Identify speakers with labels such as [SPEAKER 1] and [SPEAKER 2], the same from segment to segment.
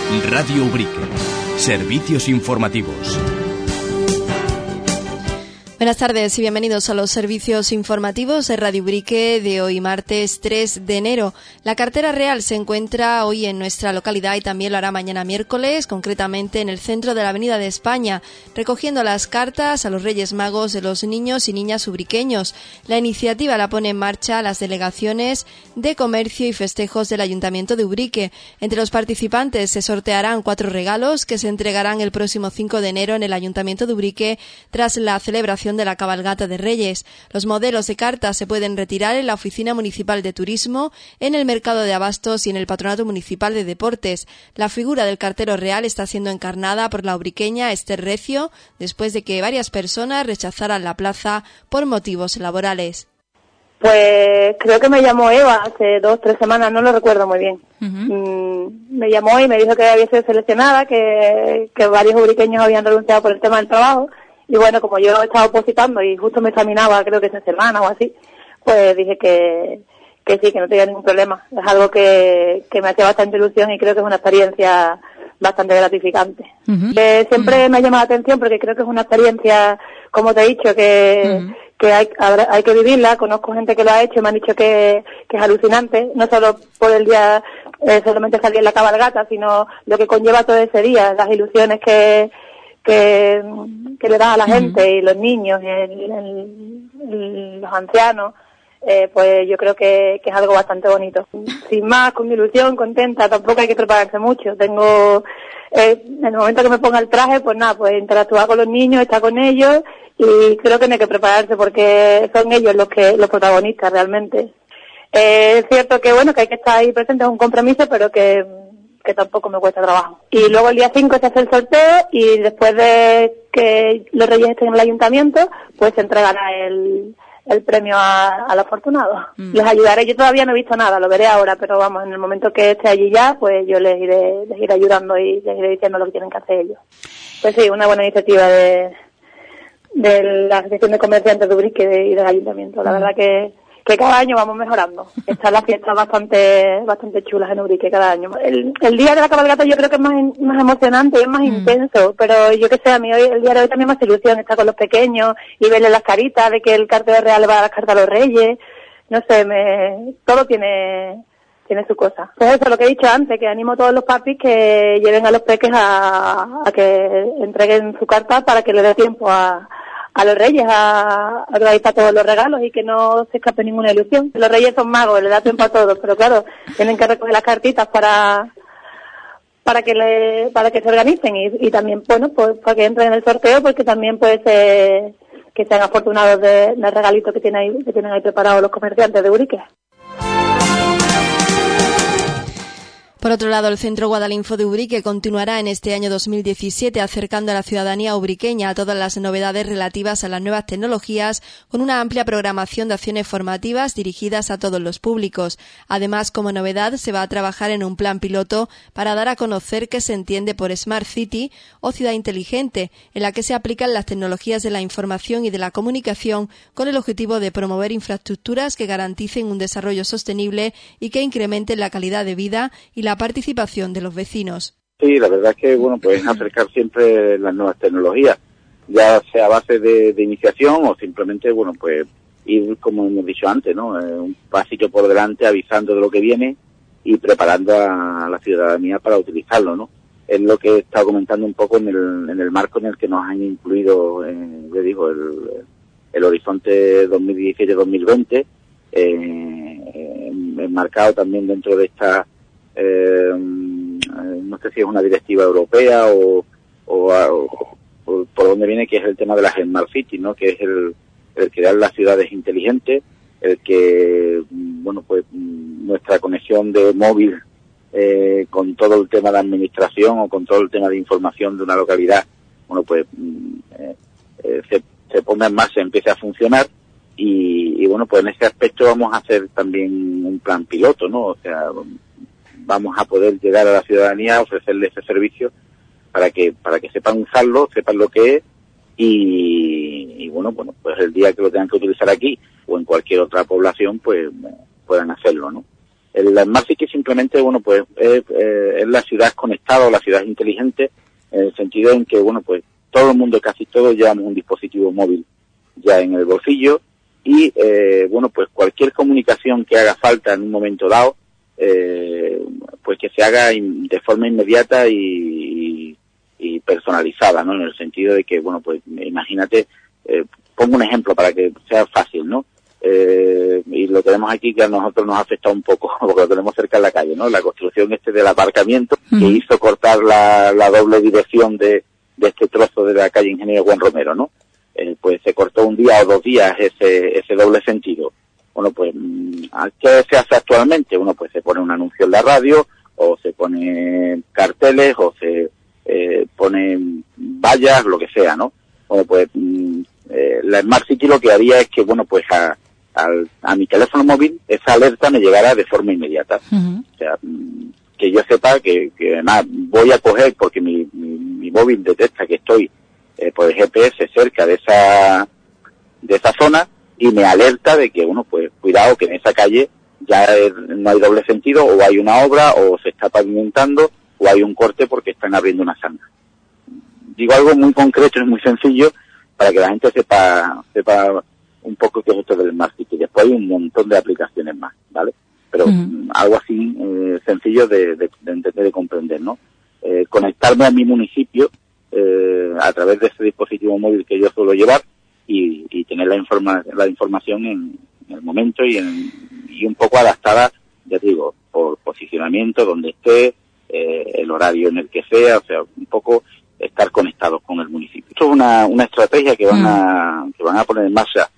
[SPEAKER 1] Radio Ubrique. Servicios informativos.
[SPEAKER 2] Buenas tardes y bienvenidos a los servicios informativos de Radio Ubrique de hoy martes 3 de enero. La cartera real se encuentra hoy en nuestra localidad y también lo hará mañana miércoles, concretamente en el centro de la Avenida de España, recogiendo las cartas a los Reyes Magos de los niños y niñas ubriqueños. La iniciativa la pone en marcha las delegaciones de comercio y festejos del Ayuntamiento de Ubrique. Entre los participantes se sortearán 4 regalos que se entregarán el próximo 5 de enero en el Ayuntamiento de Ubrique tras la celebración de la cabalgata de Reyes. Los modelos de cartas se pueden retirar en la Oficina Municipal de Turismo, en el Mercado de Abastos y en el Patronato Municipal de Deportes. La figura del cartero real está siendo encarnada por la ubriqueña Esther Recio, después de que varias personas rechazaran la plaza por motivos laborales.
[SPEAKER 3] Pues creo que me llamó Eva hace 2 o 3 semanas, no lo recuerdo muy bien. Me llamó y me dijo que había sido seleccionada, que varios ubriqueños habían renunciado por el tema del trabajo. Y bueno, como yo estaba opositando y justo me examinaba, creo que esa semana o así, pues dije que sí, que no tenía ningún problema. Es algo que me hacía bastante ilusión y creo que es una experiencia bastante gratificante. Siempre me ha llamado la atención porque creo que es una experiencia, como te he dicho, que hay que vivirla. Conozco gente que lo ha hecho y me han dicho que es alucinante, no solo por el día, solamente salir en la cabalgata, sino lo que conlleva todo ese día, las ilusiones que le da a la gente y los niños y los ancianos, pues yo creo que es algo bastante bonito. Sin más, con mi ilusión, contenta, tampoco hay que prepararse mucho. Tengo, en el momento que me ponga el traje, pues nada, pues interactuar con los niños, estar con ellos, y creo que no hay que prepararse porque son ellos los protagonistas realmente. Es cierto que bueno, que hay que estar ahí presente, es un compromiso, pero que tampoco me cuesta trabajo. Y luego el día 5 se hace el sorteo y después de que los Reyes estén en el ayuntamiento, pues se entregará el premio al afortunado. Les ayudaré, yo todavía no he visto nada, lo veré ahora, pero vamos, en el momento que esté allí ya, pues yo les iré ayudando y les iré diciendo lo que tienen que hacer ellos. Pues sí, una buena iniciativa de la Asociación de Comerciantes de Ubrique y del ayuntamiento. La verdad que cada año vamos mejorando. Están las fiestas bastante chulas en Ubrique cada año. El día de la cabalgata yo creo que es más emocionante y es más intenso, pero yo que sé, a mí hoy, el día de hoy también me hace ilusión estar con los pequeños y verles las caritas de que el cartero real le va a dar las cartas a los Reyes. No sé, todo tiene su cosa. Pues eso, lo que he dicho antes, que animo a todos los papis que lleven a los peques a que entreguen su carta para que le dé tiempo a los Reyes a organizar todos los regalos y que no se escape ninguna ilusión. Los Reyes son magos, le da tiempo a todos, pero claro, tienen que recoger las cartitas para que se organicen y también, bueno, pues para que entren en el sorteo, porque también puede ser que sean afortunados del regalito que tienen ahí preparados los comerciantes de Ubrique.
[SPEAKER 2] Por otro lado, el Centro Guadalinfo de Ubrique continuará en este año 2017 acercando a la ciudadanía ubriqueña a todas las novedades relativas a las nuevas tecnologías, con una amplia programación de acciones formativas dirigidas a todos los públicos. Además, como novedad, se va a trabajar en un plan piloto para dar a conocer qué se entiende por Smart City o ciudad inteligente, en la que se aplican las tecnologías de la información y de la comunicación con el objetivo de promover infraestructuras que garanticen un desarrollo sostenible y que incrementen la calidad de vida y la participación de los vecinos.
[SPEAKER 4] Sí, la verdad es que, bueno, pues acercar siempre las nuevas tecnologías, ya sea a base de iniciación o simplemente, bueno, pues ir, como hemos dicho antes, ¿no? Un pasito por delante avisando de lo que viene y preparando a la ciudadanía para utilizarlo, ¿no? Es lo que he estado comentando un poco en el marco en el que nos han incluido, le digo, el horizonte 2017-2020, enmarcado también dentro de esta no sé si es una directiva europea o por dónde viene, que es el tema de las Smart City, ¿no? Que es el crear las ciudades inteligentes, el que, bueno, pues nuestra conexión de móvil con todo el tema de administración o con todo el tema de información de una localidad, bueno, pues se ponga en marcha, empiece a funcionar y bueno, pues en ese aspecto vamos a hacer también un plan piloto, ¿no? O sea, vamos a poder llegar a la ciudadanía, ofrecerle ese servicio para que sepan usarlo, sepan lo que es y bueno, pues el día que lo tengan que utilizar aquí o en cualquier otra población, pues puedan hacerlo, ¿no? El Smart City simplemente, bueno, pues es la ciudad conectada o la ciudad inteligente, en el sentido en que, bueno, pues todo el mundo, casi todos, llevamos un dispositivo móvil ya en el bolsillo y, bueno, pues cualquier comunicación que haga falta en un momento dado, pues que se haga de forma inmediata y personalizada, ¿no? En el sentido de que, bueno, pues imagínate, pongo un ejemplo para que sea fácil, ¿no? Y lo tenemos aquí, que a nosotros nos ha afectado un poco, porque lo tenemos cerca de la calle, ¿no? La construcción del aparcamiento, que hizo cortar la doble dirección de este trozo de la calle Ingeniero Juan Romero, ¿no? Pues se cortó un día o 2 días ese doble sentido. Bueno, pues, ¿qué se hace actualmente? Bueno, pues se pone un anuncio en la radio, o se pone carteles, o se pone vallas, lo que sea, ¿no? Bueno, pues la Smart City lo que haría es que, bueno, pues a mi teléfono móvil esa alerta me llegara de forma inmediata. O sea, que yo sepa que además voy a coger, porque mi móvil detecta que estoy por el GPS cerca de esa zona, y me alerta de que, bueno, pues cuidado, que en esa calle ya no hay doble sentido, o hay una obra, o se está pavimentando, o hay un corte porque están abriendo una zanja. Digo algo muy concreto y muy sencillo para que la gente sepa un poco qué es esto del Smart City. Después hay un montón de aplicaciones más, ¿vale? Pero algo así sencillo de entender y comprender, ¿no? Conectarme a mi municipio a través de ese dispositivo móvil que yo suelo llevar y tener la información en el momento y un poco adaptada, ya te digo, por posicionamiento, donde esté, el horario en el que sea, o sea, un poco estar conectados con el municipio. Esto es una estrategia que van a poner en marcha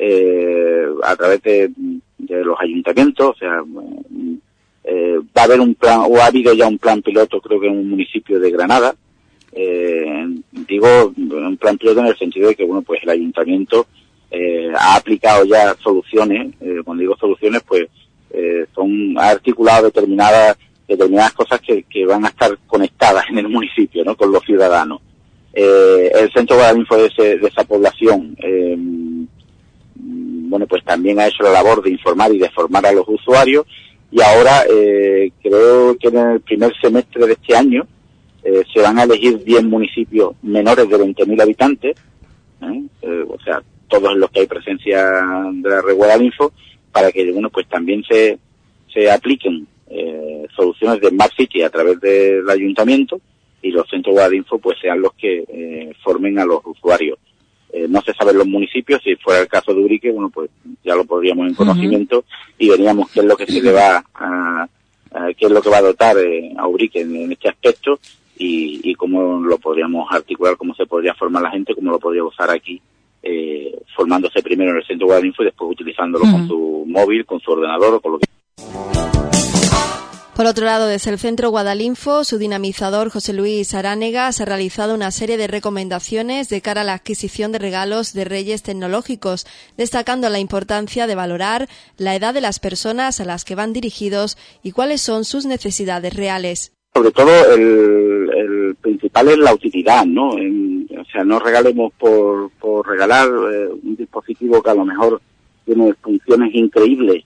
[SPEAKER 4] a través de los ayuntamientos, o sea, va a haber un plan, o ha habido ya un plan piloto, creo que en un municipio de Granada. Digo un plan piloto en el sentido de que, bueno, pues el ayuntamiento ha aplicado ya soluciones. Cuando digo soluciones, pues ha articulado determinadas cosas que van a estar conectadas en el municipio, ¿no? Con los ciudadanos. El Centro Guadalinfo de esa población, bueno, pues también ha hecho la labor de informar y de formar a los usuarios, y ahora creo que en el primer semestre de este año se van a elegir 10 municipios menores de 20.000 habitantes, o sea, todos en los que hay presencia de la red Guadalinfo, para que, bueno, pues también se apliquen soluciones de Smart City a través del ayuntamiento, y los centros Guadalinfo pues sean los que formen a los usuarios. No se sabe en los municipios. Si fuera el caso de Ubrique, bueno, pues ya lo podríamos en conocimiento y veríamos qué es lo que se le va qué es lo que va a dotar a Ubrique en este aspecto, y cómo lo podríamos articular, cómo se podría formar la gente, cómo lo podría usar aquí, formándose primero en el centro Guadalinfo y después utilizándolo con su móvil, con su ordenador o con lo que...
[SPEAKER 2] Por otro lado, desde el Centro Guadalinfo, su dinamizador José Luis Aránegas ha realizado una serie de recomendaciones de cara a la adquisición de regalos de Reyes tecnológicos, destacando la importancia de valorar la edad de las personas a las que van dirigidos y cuáles son sus necesidades reales.
[SPEAKER 4] Sobre todo el principal es la utilidad, ¿no? O sea, no regalemos por regalar un dispositivo que a lo mejor tiene funciones increíbles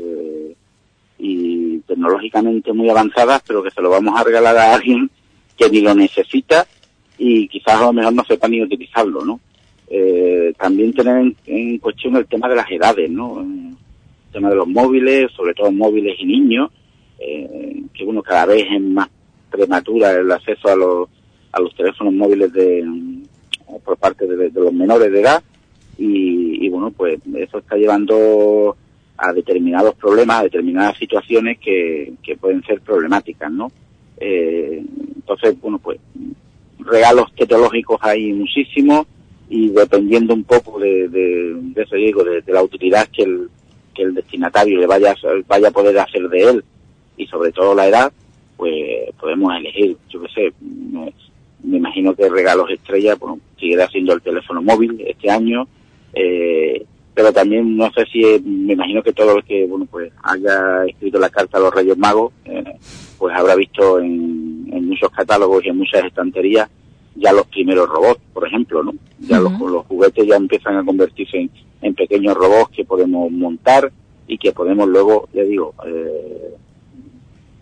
[SPEAKER 4] y tecnológicamente muy avanzadas, pero que se lo vamos a regalar a alguien que ni lo necesita y quizás a lo mejor no sepa ni utilizarlo, ¿no? También tener en cuestión el tema de las edades, ¿no? El tema de los móviles, sobre todo móviles y niños, que bueno, cada vez es más prematura el acceso a los teléfonos móviles por parte de los menores de edad, y bueno, pues eso está llevando a determinados problemas, a determinadas situaciones que pueden ser problemáticas, ¿no? Entonces, bueno, pues regalos tecnológicos hay muchísimos, y dependiendo un poco de eso, digo, de la utilidad que el destinatario le vaya a poder hacer de él, y sobre todo la edad, pues podemos elegir, yo qué sé, me imagino que regalos estrella, bueno, seguirá siendo el teléfono móvil este año, pero también no sé si, me imagino que todo el que, bueno, pues haya escrito la carta a los Reyes Magos, pues habrá visto en muchos catálogos y en muchas estanterías ya los primeros robots, por ejemplo, ¿no? Ya los juguetes ya empiezan a convertirse en pequeños robots que podemos montar y que podemos luego, ya digo,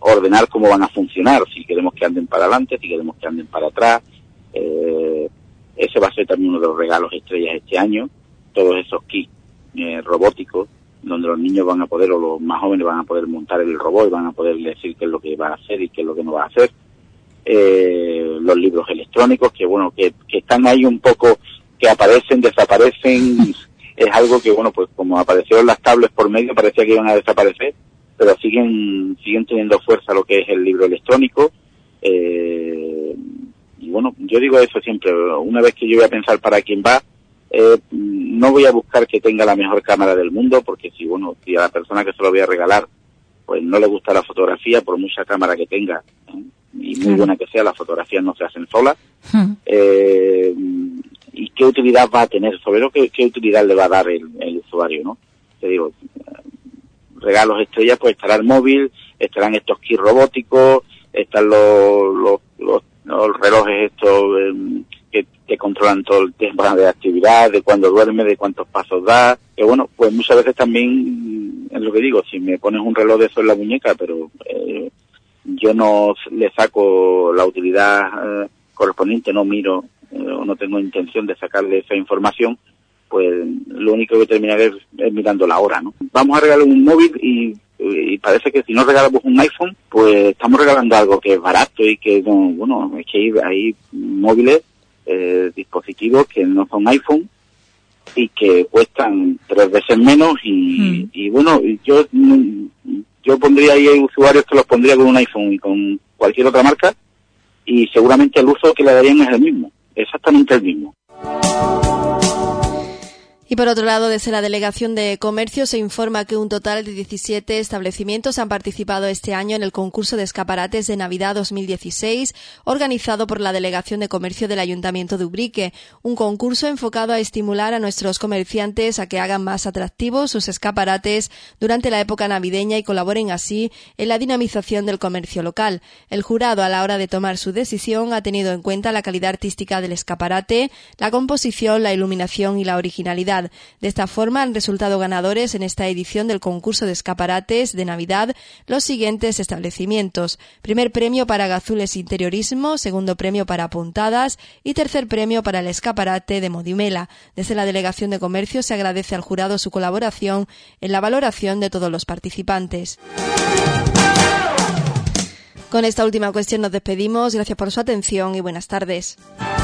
[SPEAKER 4] ordenar cómo van a funcionar, si queremos que anden para adelante, si queremos que anden para atrás. Ese va a ser también uno de los regalos estrellas este año, todos esos kits robóticos, donde los niños van a poder, o los más jóvenes van a poder montar el robot y van a poder decir qué es lo que va a hacer y qué es lo que no va a hacer. Los libros electrónicos, que bueno, que están ahí un poco, que aparecen, desaparecen, es algo que bueno, pues como aparecieron las tablets por medio, parecía que iban a desaparecer, pero siguen teniendo fuerza lo que es el libro electrónico. Y bueno, yo digo eso siempre, una vez que yo voy a pensar para quién va, no voy a buscar que tenga la mejor cámara del mundo, porque si a la persona que se lo voy a regalar pues no le gusta la fotografía, por mucha cámara que tenga, y muy buena que sea, las fotografías no se hacen solas. ¿Y qué utilidad va a tener? Sobre lo que qué utilidad le va a dar el usuario, ¿no? Te digo, regalos estrellas, pues estará el móvil, estarán estos kits robóticos, están los relojes estos que controlan todo el tema de actividad, de cuándo duerme, de cuántos pasos da, que bueno, pues muchas veces también, es lo que digo, si me pones un reloj de eso en la muñeca, pero yo no le saco la utilidad correspondiente, no miro, o no tengo intención de sacarle esa información, pues lo único que terminaré es mirando la hora, ¿no? Vamos a regalar un móvil y parece que si no regalamos un iPhone, pues estamos regalando algo que es barato y que, bueno, es que hay móviles, dispositivos que no son iPhone y que cuestan 3 veces menos y bueno, yo pondría ahí usuarios que los pondría con un iPhone y con cualquier otra marca y seguramente el uso que le darían es el mismo, exactamente el mismo.
[SPEAKER 2] Y por otro lado, desde la Delegación de Comercio se informa que un total de 17 establecimientos han participado este año en el concurso de escaparates de Navidad 2016, organizado por la Delegación de Comercio del Ayuntamiento de Ubrique, un concurso enfocado a estimular a nuestros comerciantes a que hagan más atractivos sus escaparates durante la época navideña y colaboren así en la dinamización del comercio local. El jurado, a la hora de tomar su decisión, ha tenido en cuenta la calidad artística del escaparate, la composición, la iluminación y la originalidad. De esta forma han resultado ganadores en esta edición del concurso de escaparates de Navidad los siguientes establecimientos: primer premio para Gazules Interiorismo, segundo premio para Puntadas y tercer premio para el escaparate de Modimela. Desde la Delegación de Comercio se agradece al jurado su colaboración en la valoración de todos los participantes. Con esta última cuestión nos despedimos. Gracias por su atención y buenas tardes.